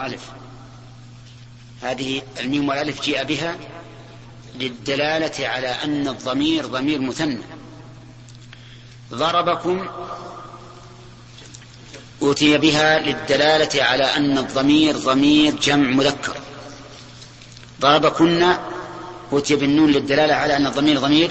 وألف. هذه الميم والألف جاء بها للدلالة على أن الضمير ضمير مثنى. ضربكم أوتي بها للدلالة على أن الضمير ضمير جمع مذكر. ضربكن أوتي بالنون للدلالة على أن الضمير ضمير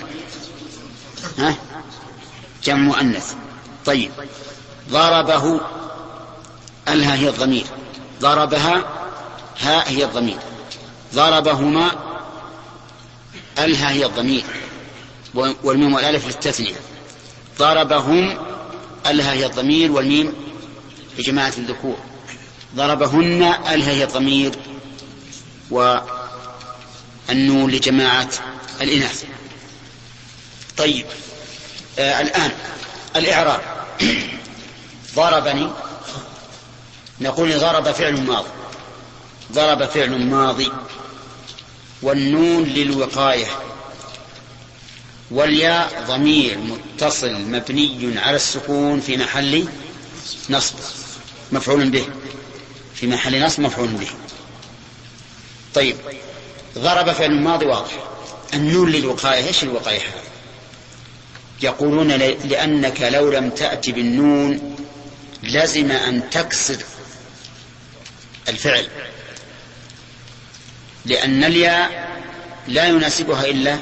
جمع مؤنث. طيب ضربه الها هي الضمير، ضربها ها هي الضمير، ضربهما الها هي الضمير والميم والالف للتثنية، ضربهم الها هي الضمير والميم لجماعة الذكور، ضربهن الها هي الضمير والنون لجماعة الإناث. طيب الآن الإعراب. ضربني نقول ضرب فعل ماضي، ضرب فعل ماضي والنون للوقاية، والياء ضمير متصل مبني على السكون في محل نصب مفعول به، في محل نصب مفعول به. طيب ضرب فعل ماضي واضح. النون للوقاية، ايش الوقاية؟ يقولون لأنك لو لم تأتي بالنون لازم أن تكسر الفعل، لأن الياء لا يناسبها إلا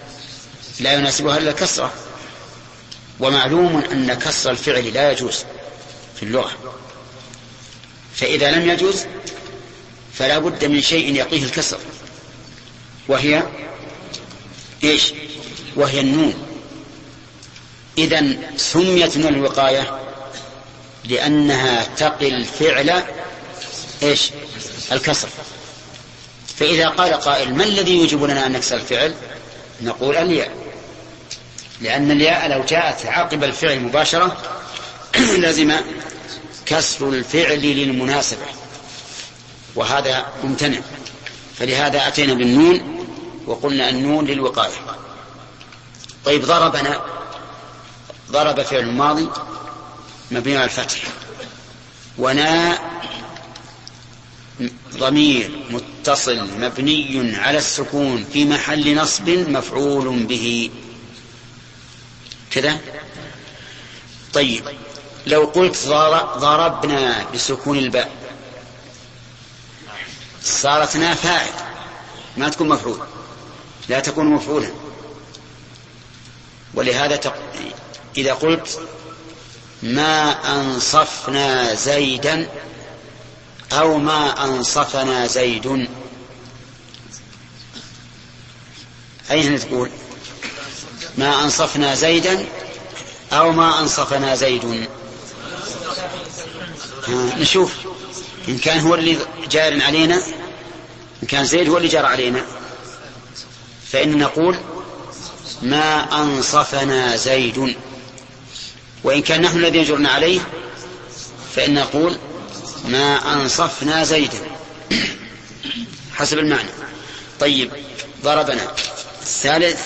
الكسرة، ومعلوم أن كسر الفعل لا يجوز في اللغة، فإذا لم يجوز فلا بد من شيء يقيه الكسر، وهي إيش؟ وهي النون. إذن سميت من الوقاية لأنها تقي الفعل إيش؟ الكسر. فإذا قال قائل ما الذي يوجب لنا أن نكسر الفعل؟ نقول الياء، لأن الياء لو جاءت عقب الفعل مباشرة لازم كسر الفعل للمناسبة، وهذا ممتنع، فلهذا أتينا بالنون وقلنا النون للوقاية. طيب ضربنا، ضرب فعل ماضي مبني على الفتح، ونا ضمير متصل مبني على السكون في محل نصب مفعول به كذا. طيب لو قلت ضربنا بسكون الباء صارت نا فاعل، ما تكون مفعول، لا تكون مفعولا. ولهذا إذا قلت ما أنصفنا زيدا أو ما أنصفنا زيد، أين تقول؟ ما أنصفنا زيدا أو ما أنصفنا زيد. نشوف إن كان هو اللي جار علينا، إن كان زيد هو اللي جار علينا فإن نقول ما أنصفنا زيد، وإن كان نحن الذين جرنا عليه فإن نقول ما أنصفنا زيدا حسب المعنى. طيب ضربنا. الثالث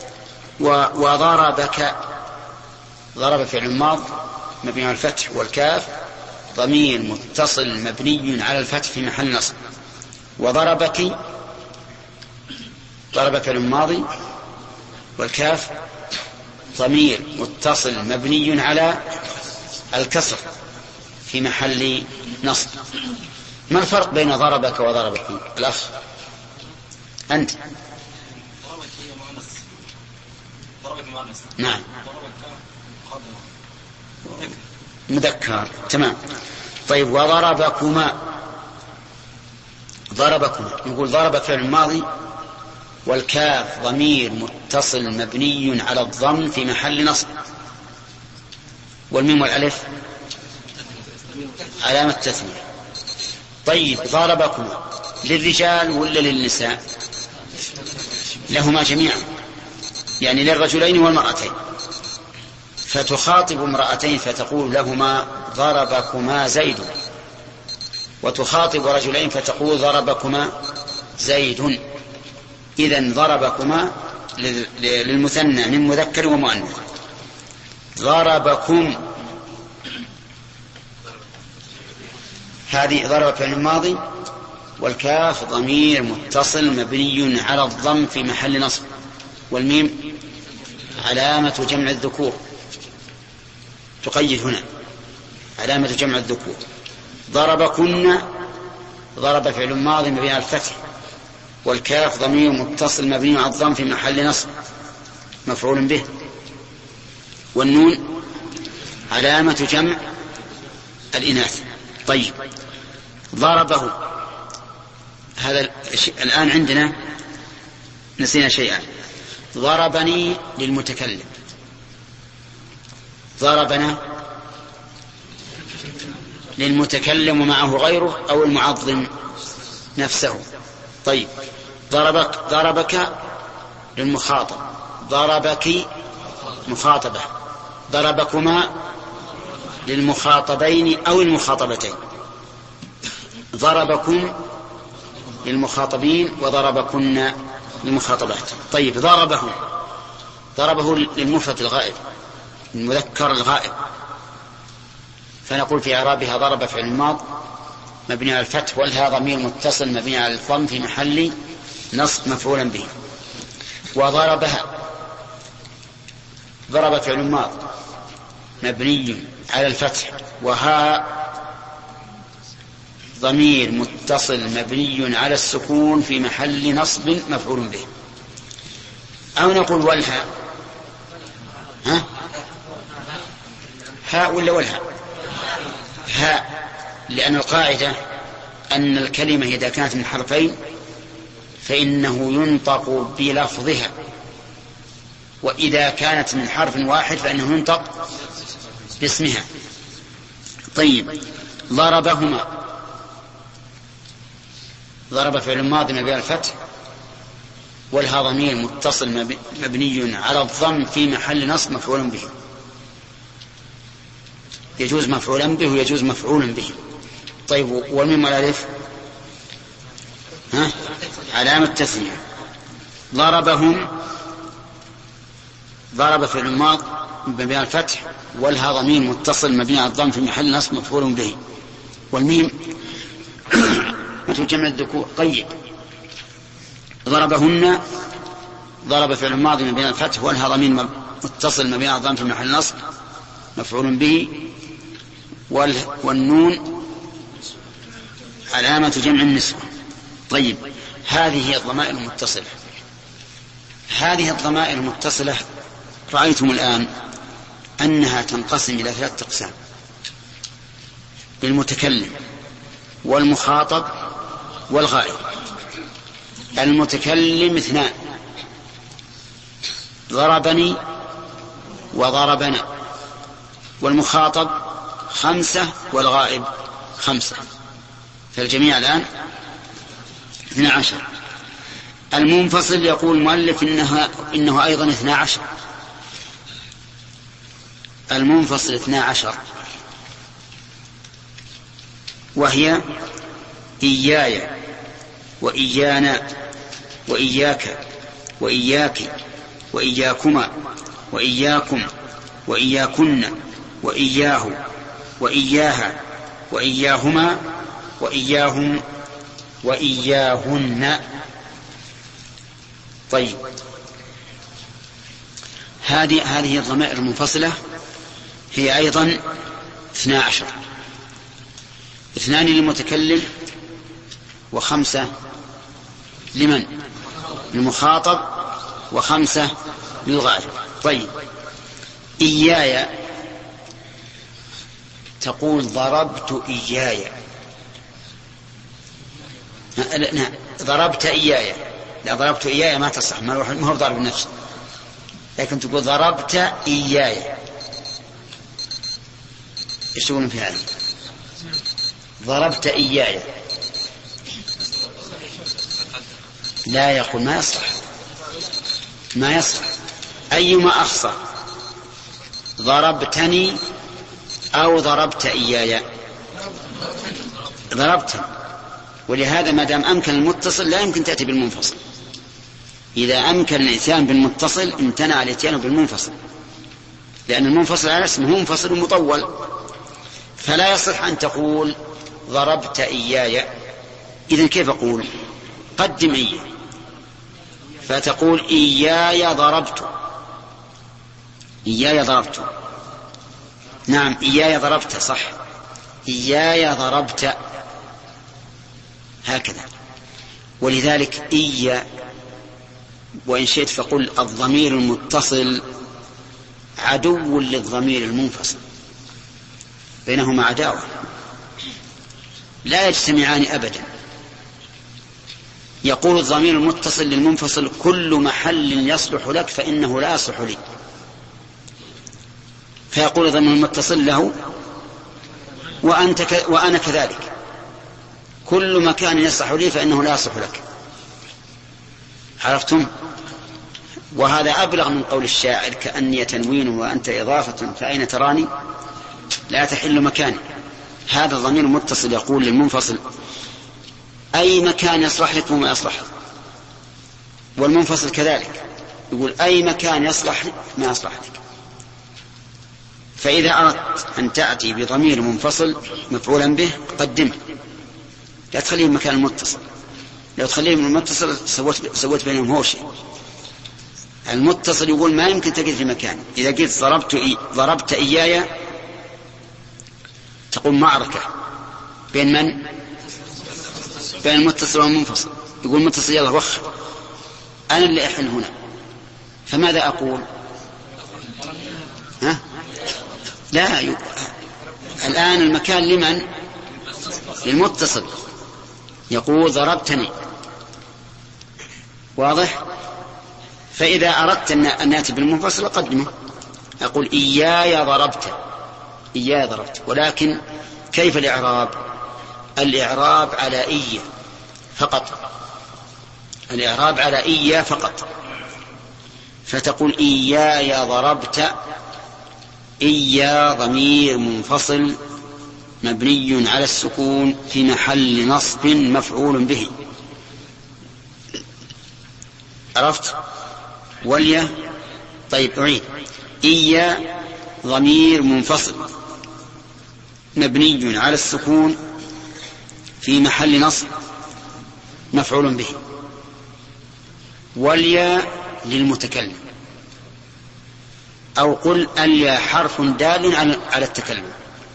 وضربك، ضرب فعل ماض مبني على الفتح، والكاف ضمير متصل مبني على الفتح في محل نصب، وضربك ضرب فعل ماضي والكاف ضمير متصل مبني على الكسر في محل نصب. ما الفرق بين ضربك وضربك الأخ أنت؟ نعم مذكر تمام. طيب وضربكما، ضربكما نقول ضرب فعل ماضي والكاف ضمير متصل مبني على الضم في محل نصب، والميم والألف علامة تثنية. طيب ضربكما للرجال ولا للنساء؟ لهما جميعا، يعني للرجلين والمرأتين، فتخاطب امرأتين فتقول لهما ضربكما زيد، وتخاطب رجلين فتقول ضربكما زيد. إذن ضربكما للمثنى من مذكر ومؤنث. ضربكم هذه ضرب فعل ماضي، والكاف ضمير متصل مبني على الضم في محل نصب، والميم علامة جمع الذكور، تقيد هنا علامة جمع الذكور. ضربكن ضرب فعل ماضي مبني على الفتح، والكاف ضمير متصل مبني على الضم في محل نصب مفعول به، والنون علامة جمع الإناث. طيب ضربه، هذا الآن عندنا نسينا شيئا. ضربني للمتكلم، ضربنا للمتكلم ومعه غيره أو المعظم نفسه. طيب ضربك للمخاطب، ضربك مخاطبة، ضربكما للمخاطبين أو المخاطبتين، ضربكم للمخاطبين وضربكن للمخاطبات. طيب ضربه للمفرد الغائب، المذكر الغائب، فنقول في إعرابها ضرب فعل ماض مبني على الفتح، والها ضمير متصل مبني على الضم في محل نصب مفعولا به. وضربها ضرب فعل ماض مبني على الفتح، وها ضمير متصل مبني على السكون في محل نصب مفعول به. أو نقول والها، هاء ولا والها؟ هاء، لأن القاعدة أن الكلمة إذا كانت من حرفين فإنه ينطق بلفظها، وإذا كانت من حرف واحد فإنه ينطق باسمها. طيب ضربهما ضرب فعل ماضي مبني على الفتح، والها ضمير متصل مبني على الضم في محل نصب مفعول به. يجوز مفعولا به ويجوز مفعولا به. طيب والميم والالف علامة تثنية. ضربهم ضرب فعل ماض مبني على الفتح، والها ضمير متصل مبني على الضم في محل نصب مفعول به، والميم جمع الذكور. قيد ضربهن ضرب فعل ماضي مبني على الفتح، والها ضمير متصل مبني على الضم في محل نصب مفعول به، والنون علامة جمع النسوة. طيب هذه هي الضمائر المتصلة. هذه الضمائر المتصلة رأيتم الآن أنها تنقسم إلى 3 أقسام: للمتكلم والمخاطب والغائب. المتكلم 2، ضربني وضربنا، والمخاطب 5، والغائب 5، فالجميع الآن 12. المنفصل يقول المؤلف إنه أيضا 12. المنفصل 12، وهي إياي وإيانا وإياك وإياك وإياكما وإياكم وإياكن وإياه وإياها وإياهما وإياهم وإياهن. طيب هذه الضمائر المنفصلة هي أيضا 12: 2 للمتكلم، و5 لمن؟ للمخاطب، و5 للغائب. طيب إياي تقول ضربت إياي، لا ضربت إياي، لا ضربت إياي ما تصح، ما هو ضرب النفس، لكن تقول ضربت إياي. ايش تقولون في هذا؟ ضربت إياي لا، يقول ما يصح، ما يصح. أيما أخصى، ضربتني أو ضربت إياي؟ ضربتني. ولهذا ما دام أمكن المتصل لا يمكن تأتي بالمنفصل. إذا أمكن الإتيان بالمتصل امتنع الإتيان بالمنفصل، لأن المنفصل على اسمه منفصل ومطول، فلا يصح أن تقول ضربت إياي، إذن كيف أقول؟ قدم إياي، فتقول إياي ضربت. إياي ضربت، نعم إياي ضربت صح، إياي ضربت، هكذا. ولذلك إيا وإن شئت فقل الضمير المتصل عدو للضمير المنفصل، بينهما عداوة لا يجتمعان أبدا. يقول الضمير المتصل للمنفصل كل محل يصلح لك فإنه لا يصلح لي، فيقول الضمير المتصل له وأنا كذلك، كل مكان يصلح لي فإنه لا يصلح لك. عرفتم؟ وهذا أبلغ من قول الشاعر كأني تنوين وأنت إضافة فأين تراني لا تحل مكاني. هذا الضمير المتصل يقول للمنفصل أي مكان يصلح لك وما يصلح، والمنفصل كذلك يقول أي مكان يصلح لك ما يصلح لك. فإذا أردت أن تأتي بضمير منفصل مفعولا به قدمه، لا تخليه مكان المتصل. لو تخليه من المتصل سويت بينهم هو شيء. المتصل يقول ما يمكن تجد في مكان. إذا قلت ضربت إياي تقول معركة بين من؟ بين المتصل والمنفصل. يقول المتصل يلا وخ أنا اللي أحل هنا، فماذا أقول؟ ها؟ لا الآن المكان لمن؟ للمتصل. يقول ضربتني، واضح؟ فإذا أردت أن نأتي بالمنفصل قدمه، أقول إياي ضربت، إياي ضربت. ولكن كيف الإعراب؟ الإعراب على إيا فقط، الإعراب على إيا فقط. فتقول إياي ضربت، إيا ضمير منفصل مبني على السكون في محل نصب مفعول به. عرفت؟ وليا طيب أعيد. إيا ضمير منفصل مبني على السكون في محل نصب مفعول به. واليا للمتكلم، أو قل اليا حرف دال على التكلم.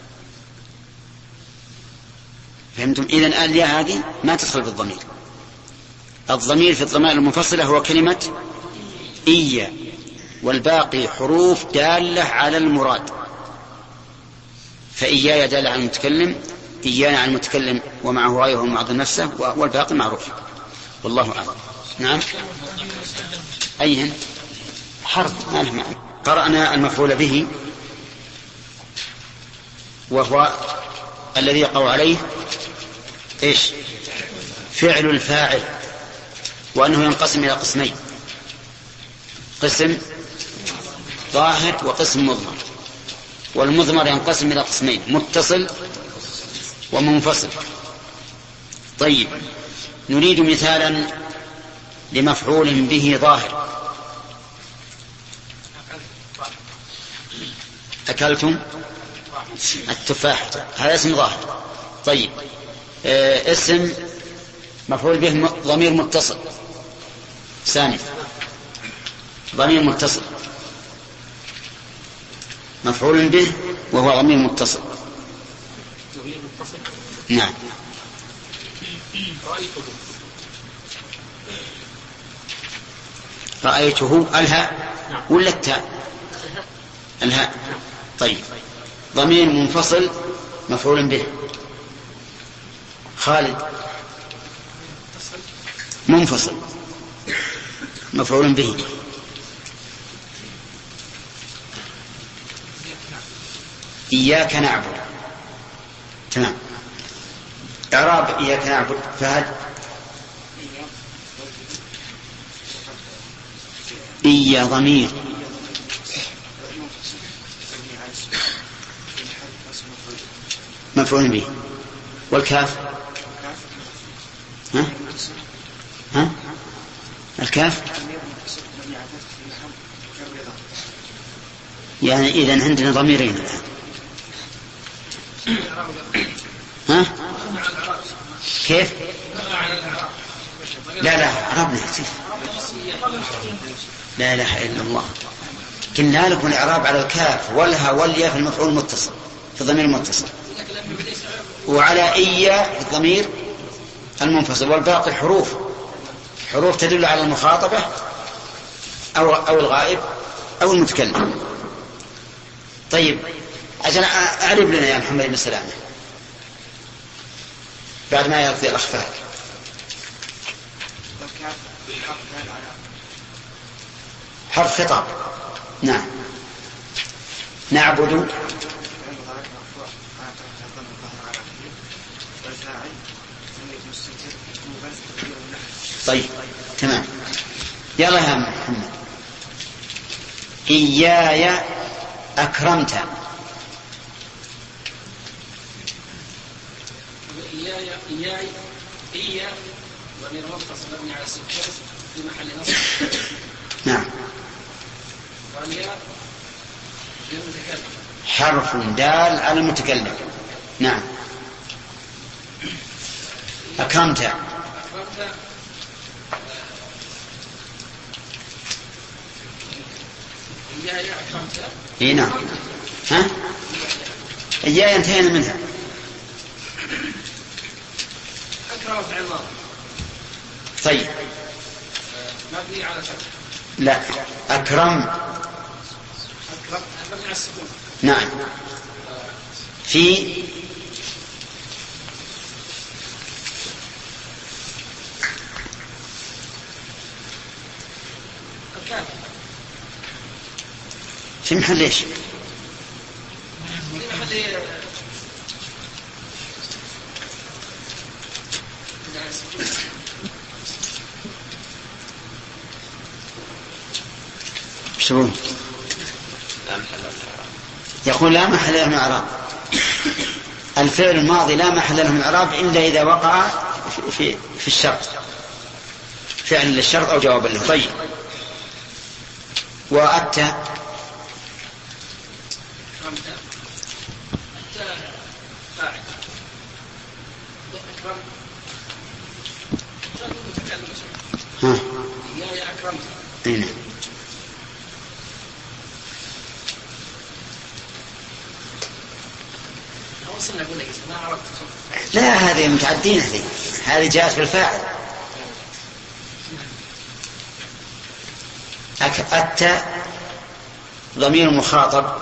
فهمتم؟ إذن اليا هذه ما تدخل بالضمير. الضمير في الضمائر المنفصلة هو كلمة إيا، والباقي حروف دالة على المراد. فإياي دالة على المتكلم، إيانا على المتكلم ومعه غيره معظم نفسه، والباقي معروف. والله أعلم. نعم أيهن حرف ما له معنى. قرأنا المفعول به وهو الذي يقع عليه إيش؟ فعل الفاعل، وأنه ينقسم إلى قسمين، قسم ظاهر وقسم مضمر. والمضمر ينقسم إلى قسمين، متصل ومنفصل. طيب نريد مثالا لمفعول به ظاهر. أكلتم التفاح، هذا اسم ظاهر. طيب اسم مفعول به ضمير متصل، ثاني ضمير متصل مفعول به وهو ضمير متصل. نعم رأيته الهاء ولا التاء؟ الهاء. طيب ضمير منفصل مفعول به. خالد منفصل مفعول به. إياك نعبد. تمام. إعراب إياك نعبد فهد. إيا ضمير مفعول به. والكاف ها الكاف يعني إذن عندنا ضميرين الآن. ها كيف؟ لا عربنا لا إله إلا الله. قلنا لكم الإعراب على الكاف والها والياء في المفعول المتصل في الضمير المتصل، وعلى إيا في الضمير المنفصل، والباقي حروف تدل على المخاطبة أو الغائب أو المتكلم. طيب عشان أعرف لنا يا محمد بن سلامة بعد ما يرضي الأخفاء. حرف خطاب. نعم. نعبد. طيب تمام. يلا يا محمد. إياي أكرمت. إياي ضمير متصل مبني على السكون في محل نصب. نعم. والياء للمتكلم حرف دال على المتكلم. نعم. أكرمت. إياي أكرمت. إيه نعم. ها؟ إياي انتهينا منها. أكرم فعل ماضي. طيب. مبني على فتح. لا أكرم. مبني على السكون. نعم. في في محل ايش؟ شو يقول لا محل له من اعراب. الفعل الماضي لا محل له من اعراب الا اذا وقع في الشرط، فعل للشرط او جواب له. طيب. وأتى ها هنا. لا هذه متعدين، هذه جاءت بالفاعل. أتى ضمير مخاطب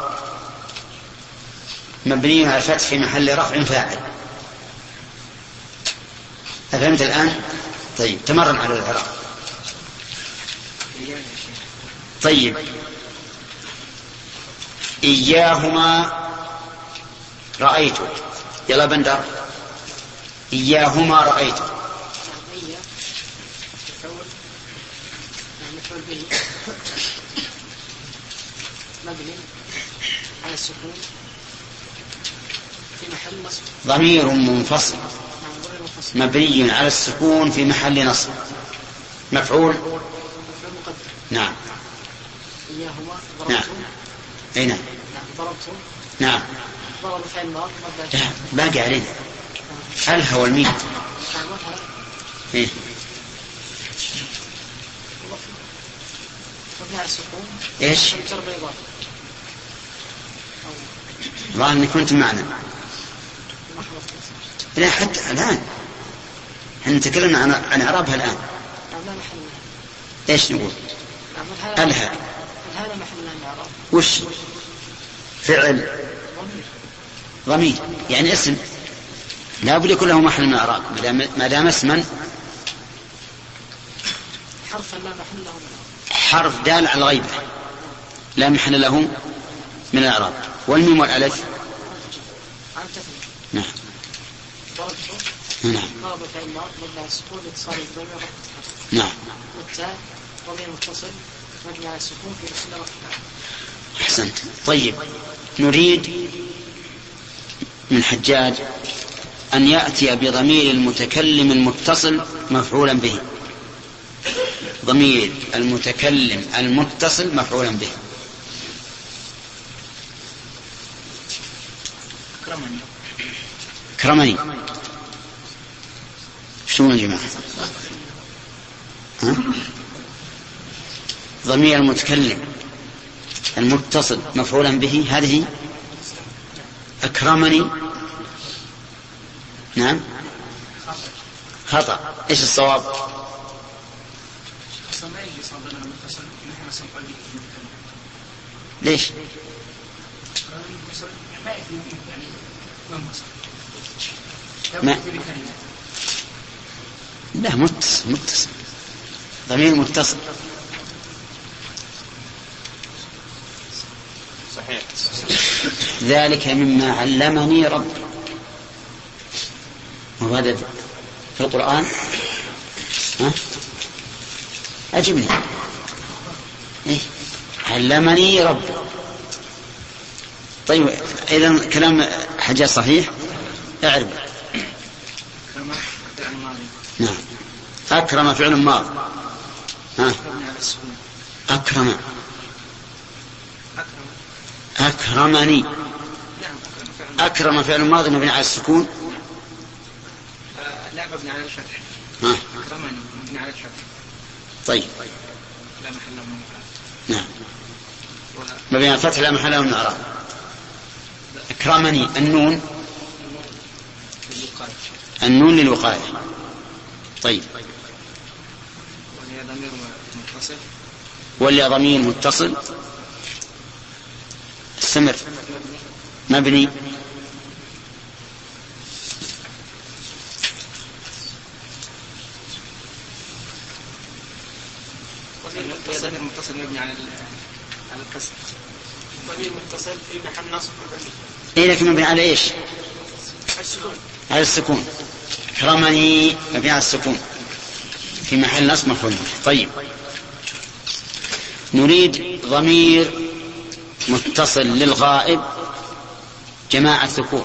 مبني على الفتح في محل رفع فاعل. أفهمت الآن؟ طيب تمرن على الإعراب. طيب. إياهما رأيت. يلا بندر. إياهما رأيت. مبني على السكون في محل نصب. ضمير منفصل مبني على السكون في محل نصب. مفعول مقدم. نعم. إياهما نعم. أي نعم. ضربتم. نعم. ضرب فعل ماضي باقي علينا الهوى الميم. إيه. مبني على السكون. إيش؟ والله أنك كنت معنا. لا حتى الآن احنا تكلمنا عن إعرابها الآن. إيش نقول؟ الها. هذا محل الإعراب. وش؟ فعل ضمير يعني اسم لا بد يكون له محل من الإعراب ما دام اسما. حرف لا محل له من الإعراب. حرف دال على الغيبة لا محل له من الإعراب. والميم والألف. نعم. نعم. ضرب فعل ماضي مبني على السكون لاتصال الضمير رفع. نعم. والتاء ضمير متصل مبني على السكون في محل رفع. أحسنت. طيب نريد من حجاج أن يأتي بضمير المتكلم المتصل مفعولا به. ضمير المتكلم المتصل مفعولا به. كرمني. شو يا جماعة؟ ضمير المتكلم المتصل مفعولا به، هذه أكرمني. نعم خطأ. إيش الصواب؟ ليش؟ ما لا متصل ضمير متصل. صحيح. ذلك مما علمني ربي. وهذا في القرآن. أجبني. إيه؟ علمني ربي. طيب إذا كلام حجاج صحيح. اعرف. نعم. أكرم فعل ماض. أكرمني. أكرم فعل ماض مبني على السكون. لا مبني على الفتح. أكرمني مبني على الفتح. طيب. لا محل له من نعم. مبني على الفتح لا محل له من الإعراب. أكرمني النون للوقاية. طيب. ولي ضمير متصل استمر مبني ضمير متصل مبني على الكسر. ضمير متصل في محل نصب مبني. إيه لكن مبني على إيش؟ السكون. على السكون. أكرمني مبني على السكون في محل نصب مفعول. طيب نريد ضمير متصل للغائب جماعة ذكور.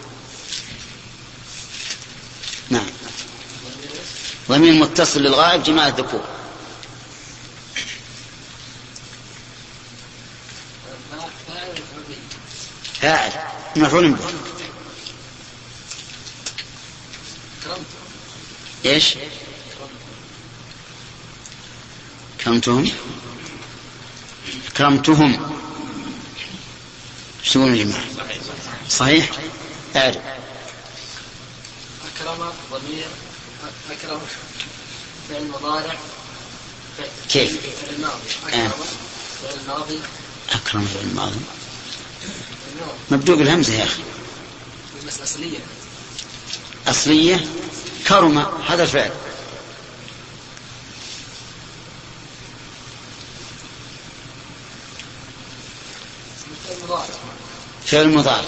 نعم. ضمير متصل للغائب جماعة ذكور. فاعل مفعول به. ايش؟ كرمتهم. شو يقولون يا جماعة؟ صحيح؟ أعرف. أكرم ضمير. أكرم فعل مضارع. كيف؟ فعل الماضي. فعل الماضي. أكرم فعل الماضي مبدوء بالهمزة يا أخي. بس أصلية. أصلية. كرم هذا الفعل. فعل مضارع.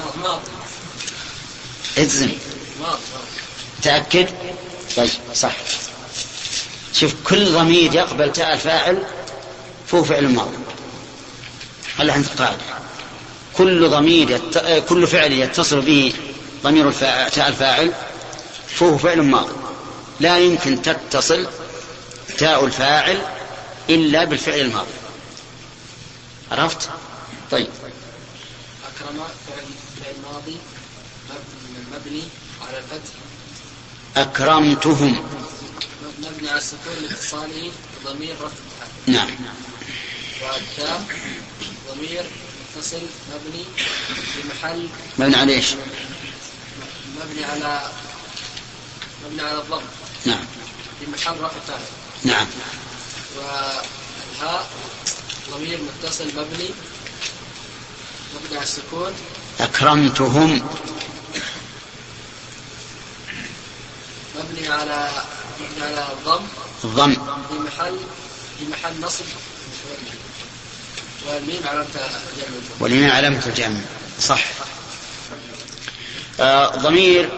اجزم. تأكد. طيب صح. شوف كل ضمير يقبل تاء الفاعل فهو فعل ماضي. هل عندك قاعدة؟ كل فعل يتصل به ضمير تاء الفاعل فهو فعل ماضي. لا يمكن تتصل تاء الفاعل إلا بالفعل الماضي. عرفت؟ طيب. أكرم فعل ماضي مبني على الفتح. أكرمتهم مبني على السكون لاتصاله بضمير رفع. نعم. والتاء ضمير متصل مبني في محل. مبني على ايش؟ مبني على الضم. نعم. في محل رفع فاعل. نعم. والهاء ضمير متصل مبني على السكون. أكرمتهم مبني على الضم في محل نصب. والميم علامة الجمع. صح. ضمير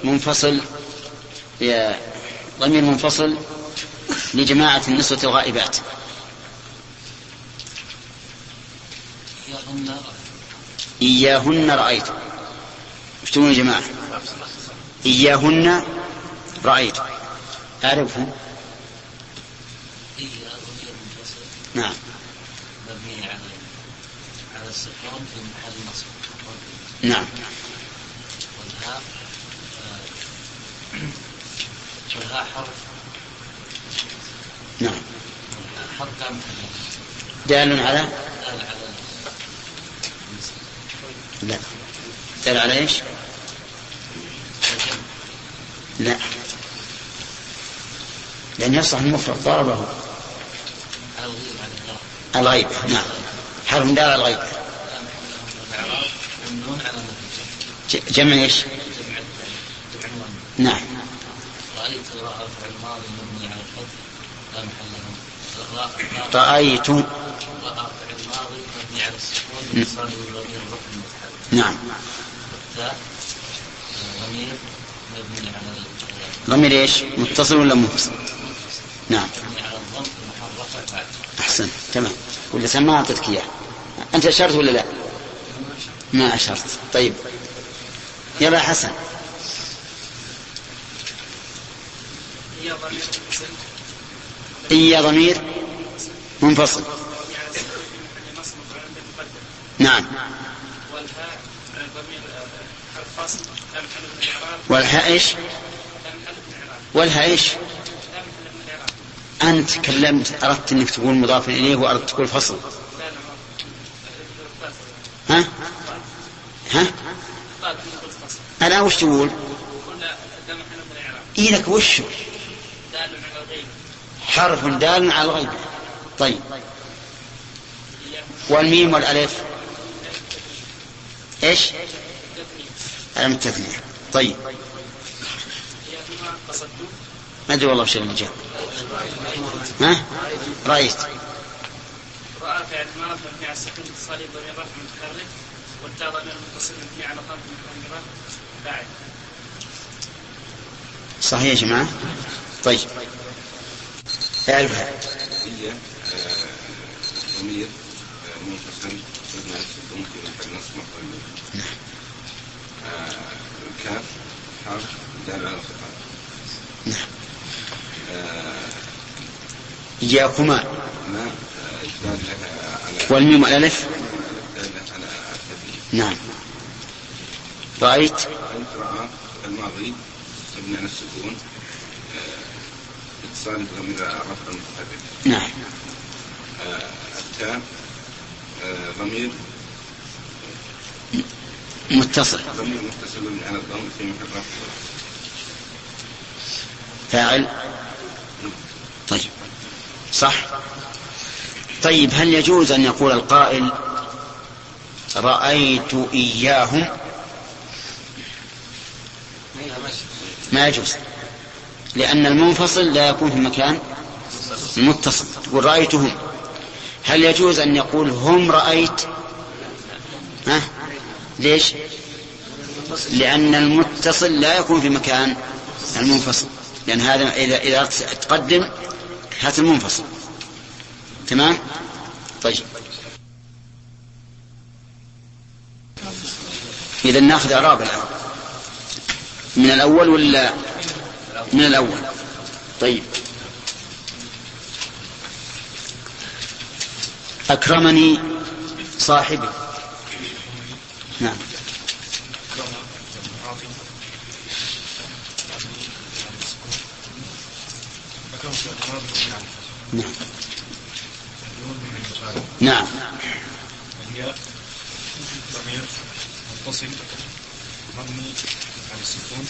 منفصل لجماعة النسوة الغائبات. إياهن رأيت. ايش تقولون يا جماعة؟ إياهن رأيت. أعرفه. نعم. مبني على السكون في محل نصب. نعم. والهاء والهاء حرف. نعم. حرف دال على لا دال على ايش؟ لا، لأن يصح المفرد ضربه الغيب. نعم، حرف دال على الغيب. جمع ايش؟ نعم. رأيت فعل الماضي مبني على الفتح لا محل له. رأيت فعل الماضي مبني على السكون اتصال بالضمير الرفع المتحرك. نعم. والتاء ضمير مبني على ضمير ايش؟ متصل ولا منفصل؟ نعم. مبني على الضم في محل رفع بعد. أحسن، تمام. ولا ما أعطيتك إياه؟ أنت أشرت ولا لا؟ ما أشرت. طيب يلا يا حسن. إيا ضمير منفصل. نعم. والهاء إيش؟ والهاء إيش؟ أنت تكلمت، أردت أنك تقول مضاف إليه وأردت تقول فصل. ها؟ أنا وش تقول؟ إيلك وش؟ حرف دال على الغيب. طيب، والميم والألف إيش؟ علامة التثنية. طيب، ما أدري والله وش المجال. ها؟ رأيت. رأى فعل الماضي مبني على السكون اتصال ضمير رفع متحرك والتاء ضمير متصل مبني على ضم متحرك بعد. صحيح يا جماعة؟ طيب، اعرفها. هي ضمير منفصل مبني على السكون في محل نصب مفعول. كاف حرف دال على الخطاب. نعم. إياكما. والميم والألف. نعم. رأيت. رأى الماضي مبني على السكون اتصال بضمير رفع المتحرك. نعم. التاء ضمير متصل. ضمير متصل مبني على الضم في محل رفع فاعل. طيب، صح. طيب، هل يجوز أن يقول القائل رأيت إياهم؟ ما يجوز، لأن المنفصل لا يكون في مكان متصل. تقول رأيتهم. هل يجوز أن يقول هم رأيت؟ ها؟ ليش؟ لأن المتصل لا يكون في مكان المنفصل، لأن هذا إذا تقدم هات المنفصل. تمام؟ طيب، إذا نأخذ إعراب الآن من الأول ولا من الأول؟ طيب، أكرمني صاحبي. نعم. نعم. نعم. هي ضمير متصل مبني على السكون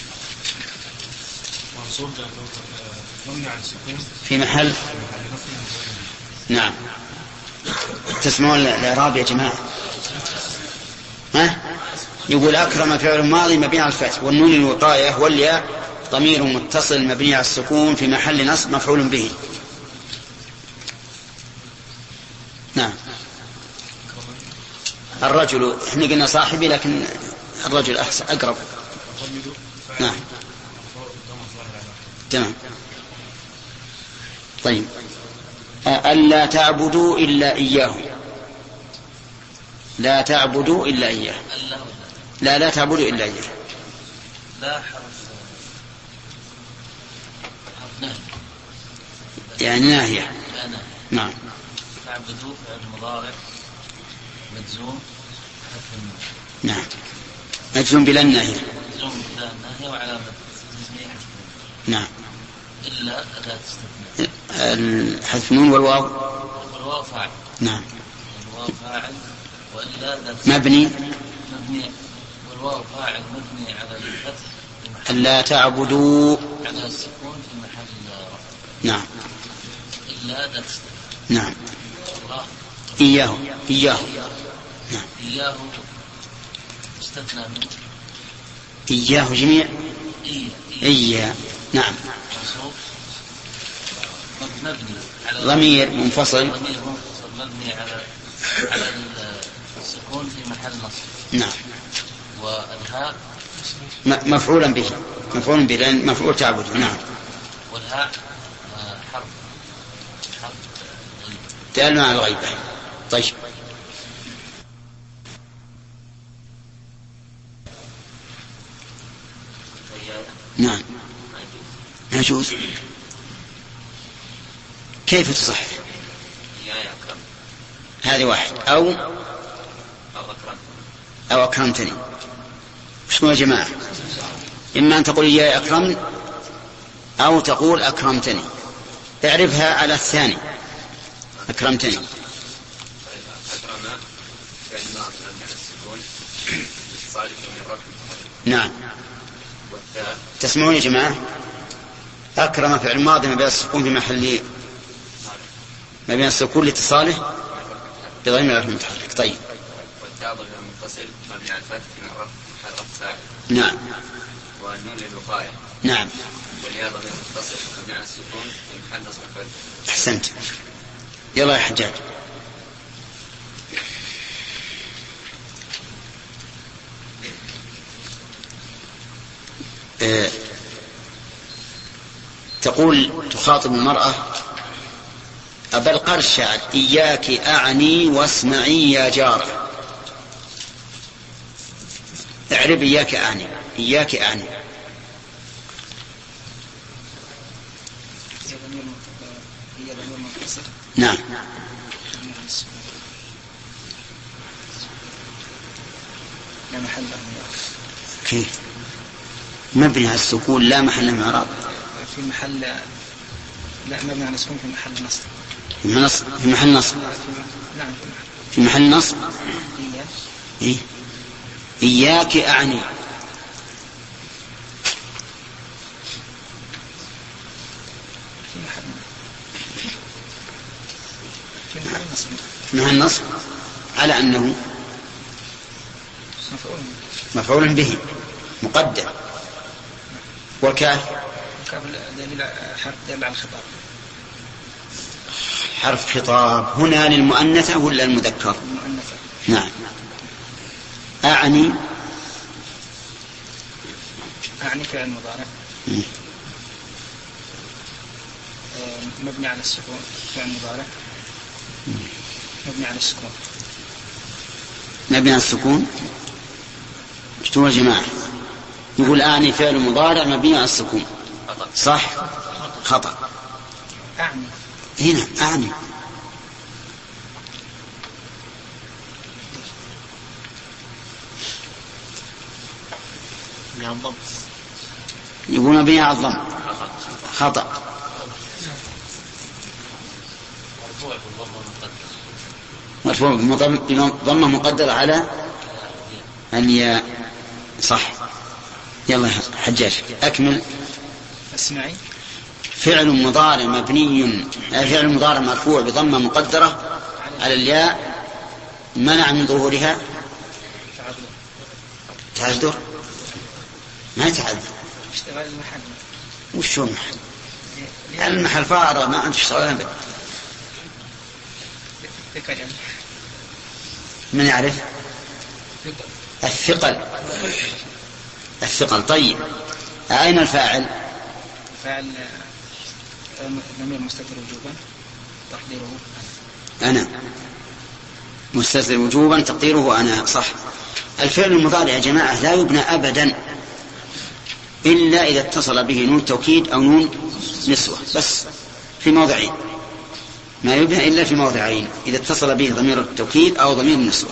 منصوب مبني على السكون في محل. نعم. تسمعون الإعراب يا جماعة؟ ها؟ يقول أكرم فعل ماضي مبني على الفتح والنون الوقاية والياء ضمير متصل مبني على السكون في محل نصب مفعول به. نعم. الرجل، احنا قلنا صاحبي لكن الرجل أحسن أقرب. نعم. تمام. طيب، ألا تعبدوا إلا إياه. لا تعبدوا إلا إياه. لا تعبدوا إلا إياه. لا حرف نهي، يعني ناهية. نعم. تعبدوا فعل مضارع مجزوم حرف النون. نعم، مجزوم بلا الناهية. مجزوم بلا الناهية وعلامة جزمه حرف. نعم. إلا أداة استثناء. الحذف نون والواو فاعل. نعم. الواو فاعل وإلا أداة مبني. والواو فاعل مبني على الفتح. ألا تعبدوا على السكون في محل رفع. نعم. إلا أداة استثناء. نعم. الله. إياه. نعم. إياه استثنى منه. إياه جميع. إياه. نعم. مبني على ضمير منفصل مبني على السكون في محل نصب. نعم. والهاء مفعول به لأن مفعول تعبد. نعم. والهاء حرف دال على الغيبة. طيب. نعم يجوز. كيف تصح؟ هذه واحد أو أكرمتني. وش يا جماعة؟ إما أن تقول يا أكرمني أو تقول أكرمتني. اعرفها على الثاني. أكرمتني. نعم. تسمعون يا جماعة؟ أكرم فعل ماضي ما بين السكون في محل ما بين السكون لاتصاله بضمير المتحرك. طيب. والتاء ضمير متصل مبني على الفتح في محل رفع فاعل. نعم. والنون للوقاية. نعم. والياء ضمير متصل مبني على السكون في محل نصب الفتح. أحسنت. يلا يا حجاج. تقول تخاطب المرأة بل قال الشاعر إياك أعني واسمعي يا جارة. اعرب إياك أعني. إياك أعني. نعم. لا محل كيف مبني على السكون لا محل من إعراب؟ في محل لا مبني على السكون في محل نصب. في محل نصب. نعم في محل نصب. إيه؟ إياك أعني. في محل نصب على أنه مفعول به مقدر. والكاف دليل حرف دل على الخطاب. حرف خطاب هنا للمؤنثة ولا المذكر؟ المؤنثة. نعم. أعني فعل مضارع مبني على السكون. فعل مضارع مبني على السكون. مبني على السكون. اشتوى جماعة يقول أعني فعل مضارع مبني على السكون. صح. خطأ. أعني هنا أعني يقول مبني على الضم. خطأ. مرفوع بضمة مقدرة على الياء. صح. يلا حجاج أكمل. اسمعي. فعل مضارع مبني فعل مضارع مرفوع بضمة مقدرة على الياء منع من ظهورها تعذر. ما تعذر. اشتغل المحل. وش هو المحل؟ المحل فارغ ما أنت تشتغل أبدا. من يعرف؟ الثقل. طيب أين الفاعل؟ فاعل ضمير مستتر وجوبا تقديره أنا. مستتر وجوبا تقديره أنا. صح. الفعل المضارع يا جماعة لا يبنى أبدا إلا إذا اتصل به نون توكيد أو نون نسوة بس في موضعين. ما يبنى إلا في موضعين إذا اتصل به ضمير التوكيد أو ضمير النسوة.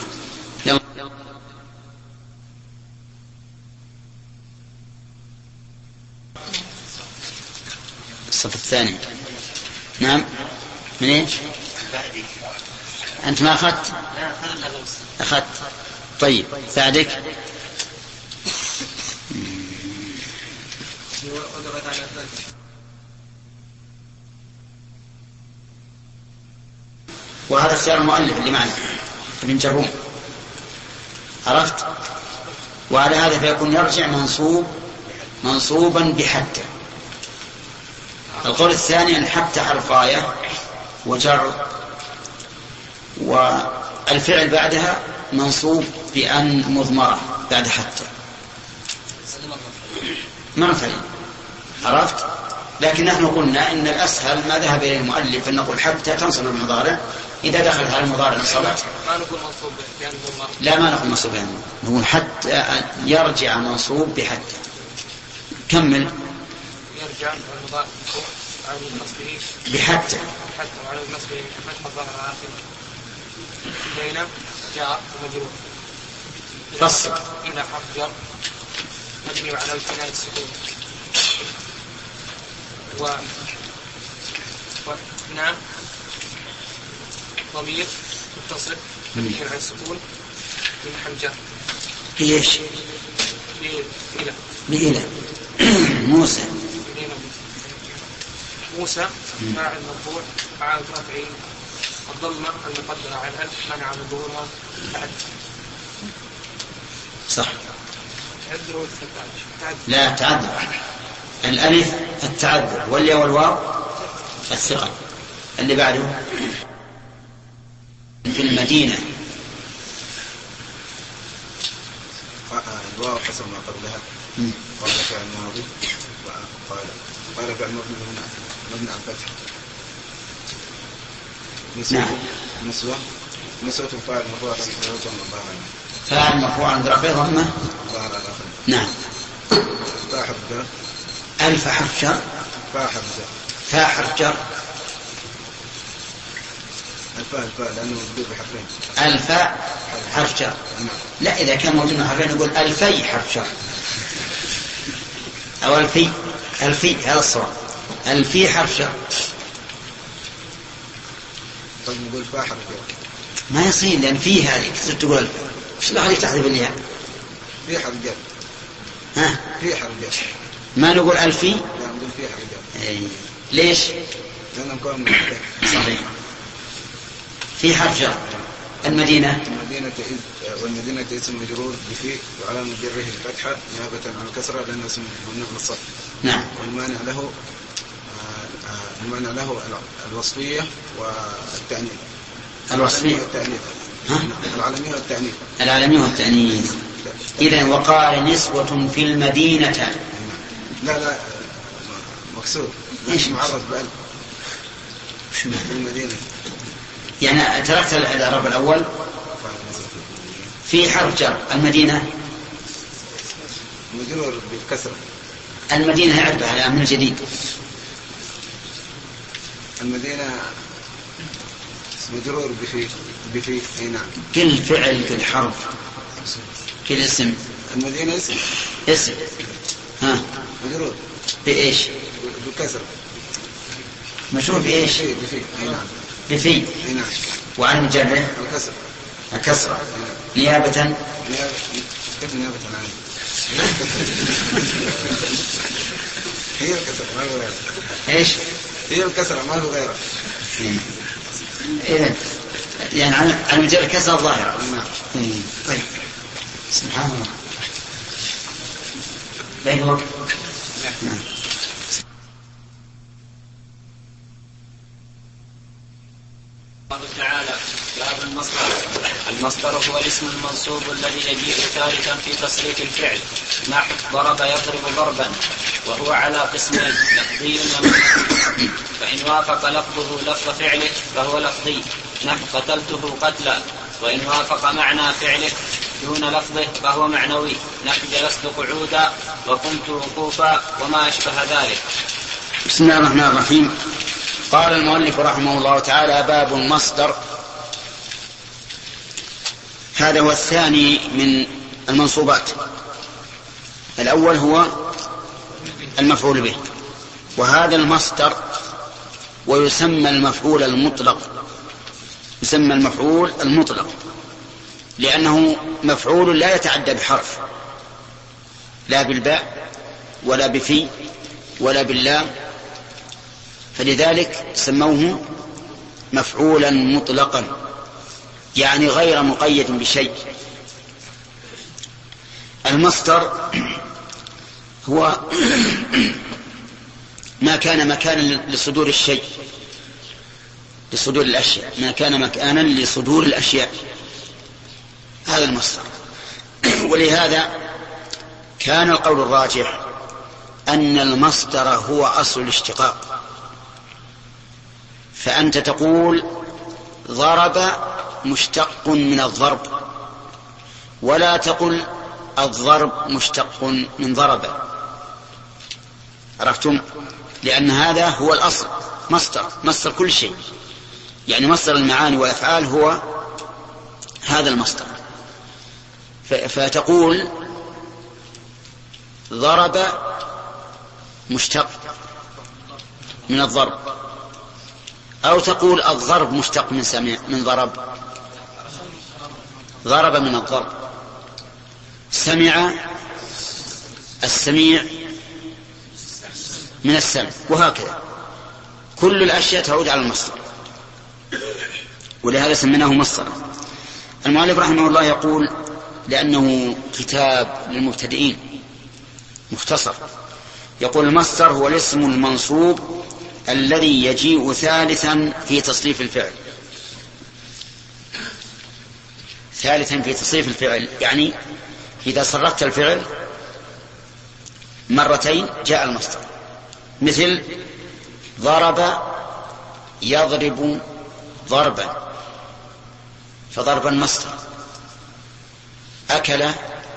الصف الثاني. نعم. من ايش؟ أنت ما أخذت؟ أخذت. طيب ساعدك. وهذا اختيار المؤلف اللي معنا ابن جروم، عرفت؟ وعلى هذا فيكون يرجع منصوبا بحتى. القول الثاني أن حتى حرف غاية وجر، والفعل بعدها منصوب بأن مضمرة بعد حتى مرتين، عرفت؟ لكن نحن قلنا إن الأسهل ما ذهب إليه المؤلف أن نقول حتى تنصب المضارع إذا دخل على المضارع نصبت. ما نقول منصوب بأن مضمرة. لا ما نقول منصوب بأن، نقول حتى يرجع منصوب بحتى. كمل. يرجع المضارع على النصب بحتى وعلى النصب فتح الظاهر على آخره بين جاء ومجرور. فصل. إلى حرف جر مبني على الكناية السكون نعم ضمير متصل مبني على السكون من حمجة. ايش؟ بإله. موسى فاعل مرفوع فاعل رفعي الضمة المقدرة على الألف منع من ظهورها بعد. صح. تعذر لا تعذر. الألف التعذر والياء والواو الثقل. اللي بعده في المدينة. الواو حسب ما قبلها. قال فعل ماضي قال فعل مبني على الفتح. نسوة فاعل مرفوع فاعل مرفوع عند رفعه ضمه. نعم. فاء حرف جر. ألف حرف جر. فاء حرف جر. الفاء لأنه موجود بحرفين. الفاء حرف جر. لا إذا كان موجود بحرفين نقول ألفي حرف جر أو ألفي هذا الصواب. الفي حرف جر. طيب نقول فاء حرف جر ما يصير لأن فيه هذه كثير تقول ايش بقى عليك تحذف الياء؟ في حرف جر. في حرف جر. ما نقول ألفي. لا نقول في حرف جر. ليش؟ لأنه مكون من حرفين. صحيح. في حرف جر. المدينة والمدينة اسم مجرور بفي وعلامة جره الفتحة نيابة عن الكسرة لأنه اسم ممنوع من الصرف. نعم. والمانع له الوصفية والتأنيث. الوصفية والتأنيث. العالمية والتأنيث. إذن وقال نسوة في المدينة. لا مكسور. إيش معرض بألف في المدينة. يعني تركت الإعراب الأول. في حرف جر. المدينة مجرور بالكسرة. المدينة يعرفها الآن من جديد. المدينة مجرور بفي أي نعم. كل فعل كل حرف كل اسم. المدينة اسم مجرور بإيش؟ بالكسرة. مشهور بإيش؟ بفي أي نعم. بفي أي نعم. وعن مجرد الكسرة نيابة. كيف نيابة عنه؟ هي الكسرة ما هو غيره. ايش؟ هي الكسرة ما هو غيره. إذن يعني عن مجرد الكسرة الظاهرة. نعم. طيب سبحان الله. بين وقت. نعم. الله تعالى باب المصدر هو الاسم المنصوب الذي يجيء ثالثا في تصريف الفعل نحو ضرب يضرب ضربا وهو على قسمين لفظي ومعنوي فإن وافق لفظه لفظ فعله فهو لفظي نحو قتلته قتلا وإن وافق معنى فعله دون لفظه فهو معنوي نحو جلست قعودا وقمت وقوفا وما أشبه ذلك. بسم الله الرحمن الرحيم. قال المؤلف رحمه الله تعالى باب المصدر. هذا هو الثاني من المنصوبات. الأول هو المفعول به وهذا المصدر ويسمى المفعول المطلق، يسمى المفعول المطلق لأنه مفعول لا يتعدى بحرف، لا بالباء ولا بفي ولا باللام، فلذلك سموه مفعولا مطلقا، يعني غير مقيد بشيء. المصدر هو ما كان مكانا لصدور الشيء، لصدور الأشياء، ما كان مكانا لصدور الأشياء، هذا المصدر. ولهذا كان القول الراجح أن المصدر هو أصل الاشتقاق، فأنت تقول ضرب مشتق من الضرب، ولا تقل الضرب مشتق من ضرب، عرفتم؟ لأن هذا هو الأصل، مصدر كل شيء، يعني مصدر المعاني والأفعال هو هذا المصدر. فتقول ضرب مشتق من الضرب، أو تقول الضرب مشتق من ضرب، ضرب من الضرب، سمع السميع من السمع، وهكذا كل الأشياء تعود على المصدر، ولهذا سميناه مصدرا. المؤلف رحمه الله يقول لأنه كتاب للمبتدئين مختصر، يقول المصدر هو الاسم المنصوب الذي يجيء ثالثا في تصريف الفعل. ثالثا في تصريف الفعل يعني إذا صرفت الفعل مرتين جاء المصدر، مثل ضرب يضرب ضربا، فضربا مصدر. أكل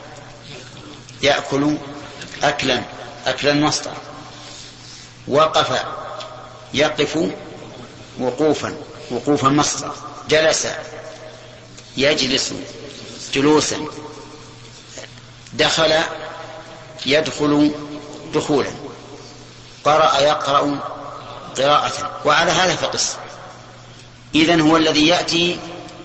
يأكل أكلا، أكلا مصدر. وقف يقف وقوفا، وقوفا مصدر. جلس يجلس جلوسا. دخل يدخل دخولا. قرأ يقرأ قراءة، وعلى هذا فقس. إذن هو الذي يأتي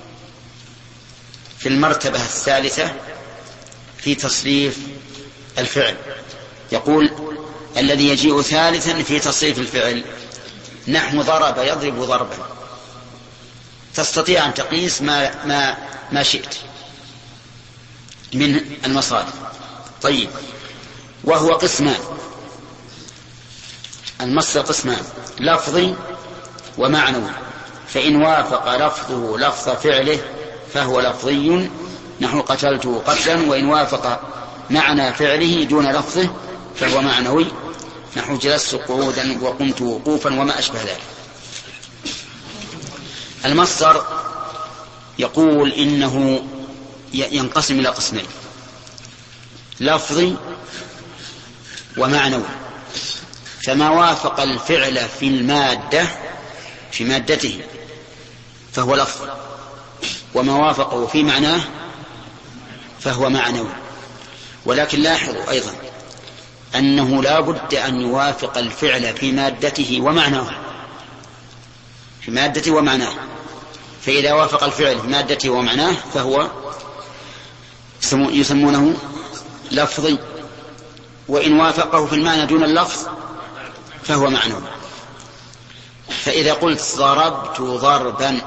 في المرتبة الثالثة في تصريف الفعل. يقول الذي يجيء ثالثا في تصريف الفعل، نحو ضرب يضرب ضربا، تستطيع أن تقيس ما شئت من المصادر. طيب، وهو قسمان، المصدر قسمان، لفظي ومعنوي. فإن وافق لفظه لفظ فعله فهو لفظي، نحو قتلته قتلا. وإن وافق معنى فعله دون لفظه فهو معنوي، نحو جلست قعودا وقمت وقوفا وما أشبه ذلك. المصدر يقول إنه ينقسم إلى قسمين، لفظي ومعنوي. فما وافق الفعل في المادة في مادته فهو لفظ، وما وافقه في معناه فهو معنوي. ولكن لاحظوا أيضا أنه لا بد أن يوافق الفعل في مادته ومعناه، في مادته ومعناه. فإذا وافق الفعل في مادته ومعناه فهو يسمونه لفظي، وإن وافقه في المعنى دون اللفظ فهو معنوي. فإذا قلت ضربت ضربا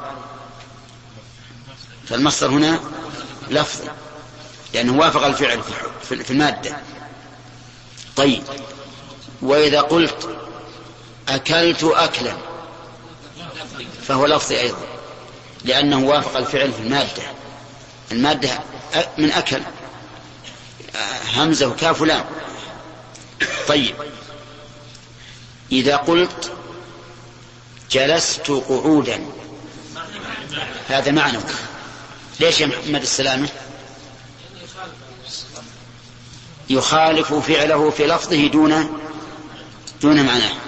فالمصدر هنا لفظي لأنه وافق الفعل في المادة. طيب، وإذا قلت أكلت أكلا فهو لفظي أيضا لأنه وافق الفعل في المادة من أكل، همزة وكاف ولام. طيب، إذا قلت جلست قعودا هذا معنى. ليش يا محمد السلامة؟ يخالف فعله في لفظه دون معناه.